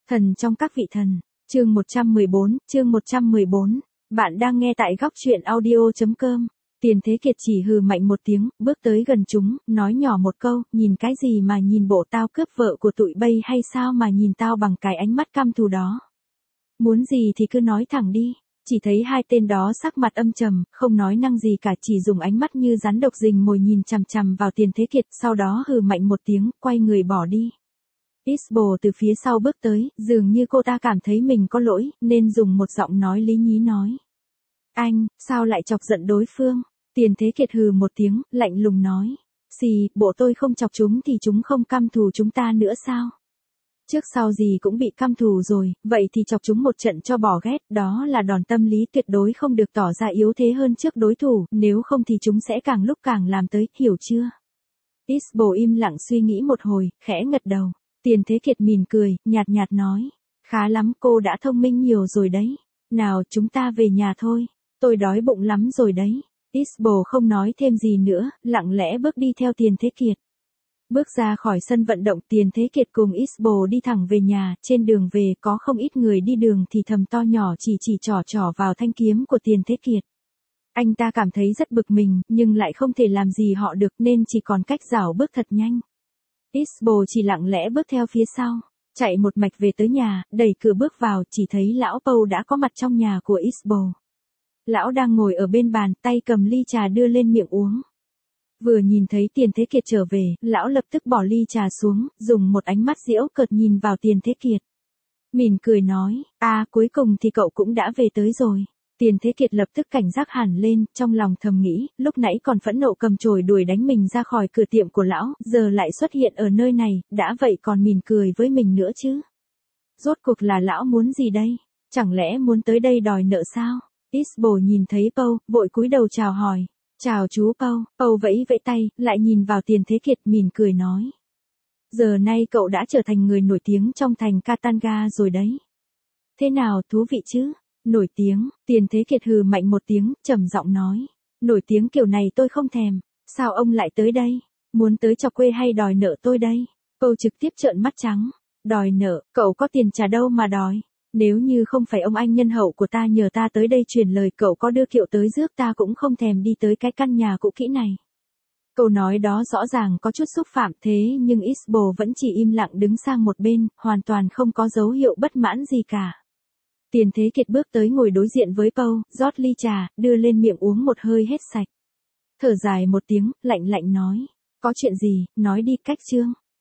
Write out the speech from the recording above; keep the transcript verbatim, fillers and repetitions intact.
Thần trong các vị thần, chương một trăm mười bốn, chương một trăm mười bốn. Bạn đang nghe tại góc truyện audio chấm com. Tiền Thế Kiệt chỉ hừ mạnh một tiếng, bước tới gần chúng, nói nhỏ một câu, nhìn cái gì mà nhìn bộ tao cướp vợ của tụi bay hay sao mà nhìn tao bằng cái ánh mắt căm thù đó. Muốn gì thì cứ nói thẳng đi. Chỉ thấy hai tên đó sắc mặt âm trầm, không nói năng gì cả, chỉ dùng ánh mắt như rắn độc rình mồi nhìn chằm chằm vào Tiền Thế Kiệt, sau đó hừ mạnh một tiếng, quay người bỏ đi. Isbell từ phía sau bước tới, dường như cô ta cảm thấy mình có lỗi, nên dùng một giọng nói lý nhí nói. Anh, sao lại chọc giận đối phương? Tiền Thế Kiệt hừ một tiếng, lạnh lùng nói. Xì, bộ tôi không chọc chúng thì chúng không căm thù chúng ta nữa sao? Trước sau gì cũng bị căm thù rồi, vậy thì chọc chúng một trận cho bỏ ghét, đó là đòn tâm lý tuyệt đối không được tỏ ra yếu thế hơn trước đối thủ, nếu không thì chúng sẽ càng lúc càng làm tới, hiểu chưa? Isbell im lặng suy nghĩ một hồi, khẽ gật đầu. Tiền Thế Kiệt mỉm cười, nhạt nhạt nói. Khá lắm, cô đã thông minh nhiều rồi đấy. Nào, chúng ta về nhà thôi. Tôi đói bụng lắm rồi đấy. Isbell không nói thêm gì nữa, lặng lẽ bước đi theo Tiền Thế Kiệt. Bước ra khỏi sân vận động, Tiền Thế Kiệt cùng Isbell đi thẳng về nhà, trên đường về có không ít người đi đường thì thầm to nhỏ chỉ chỉ trỏ trỏ vào thanh kiếm của Tiền Thế Kiệt. Anh ta cảm thấy rất bực mình, nhưng lại không thể làm gì họ được nên chỉ còn cách rảo bước thật nhanh. Isbell chỉ lặng lẽ bước theo phía sau, chạy một mạch về tới nhà, đẩy cửa bước vào, chỉ thấy lão Paul đã có mặt trong nhà của Isbell. Lão đang ngồi ở bên bàn, tay cầm ly trà đưa lên miệng uống. Vừa nhìn thấy Tiền Thế Kiệt trở về, lão lập tức bỏ ly trà xuống, dùng một ánh mắt giễu cợt nhìn vào Tiền Thế Kiệt. Mỉm cười nói, à cuối cùng thì cậu cũng đã về tới rồi. Tiền Thế Kiệt lập tức cảnh giác hẳn lên, trong lòng thầm nghĩ, lúc nãy còn phẫn nộ cầm chổi đuổi đánh mình ra khỏi cửa tiệm của lão, giờ lại xuất hiện ở nơi này, đã vậy còn mỉm cười với mình nữa chứ. Rốt cuộc là lão muốn gì đây? Chẳng lẽ muốn tới đây đòi nợ sao? Isbell nhìn thấy Paul, vội cúi đầu chào hỏi. Chào chú Paul. Paul vẫy vẫy tay, lại nhìn vào Tiền Thế Kiệt mỉm cười nói. Giờ nay cậu đã trở thành người nổi tiếng trong thành Katanga rồi đấy. Thế nào, thú vị chứ? Nổi tiếng, Tiền Thế Kiệt hừ mạnh một tiếng, trầm giọng nói. Nổi tiếng kiểu này tôi không thèm, sao ông lại tới đây? Muốn tới chọc quê hay đòi nợ tôi đây? Paul trực tiếp trợn mắt trắng. Đòi nợ, cậu có tiền trả đâu mà đòi. Nếu như không phải ông anh nhân hậu của ta nhờ ta tới đây truyền lời, cậu có đưa kiệu tới rước ta cũng không thèm đi tới cái căn nhà cũ kỹ này. Câu nói đó rõ ràng có chút xúc phạm, thế nhưng Isbell vẫn chỉ im lặng đứng sang một bên, hoàn toàn không có dấu hiệu bất mãn gì cả. Tiền Thế Kiệt bước tới ngồi đối diện với Paul, rót ly trà, đưa lên miệng uống một hơi hết sạch. Thở dài một tiếng, lạnh lạnh nói. Có chuyện gì, nói đi, Cách Trương.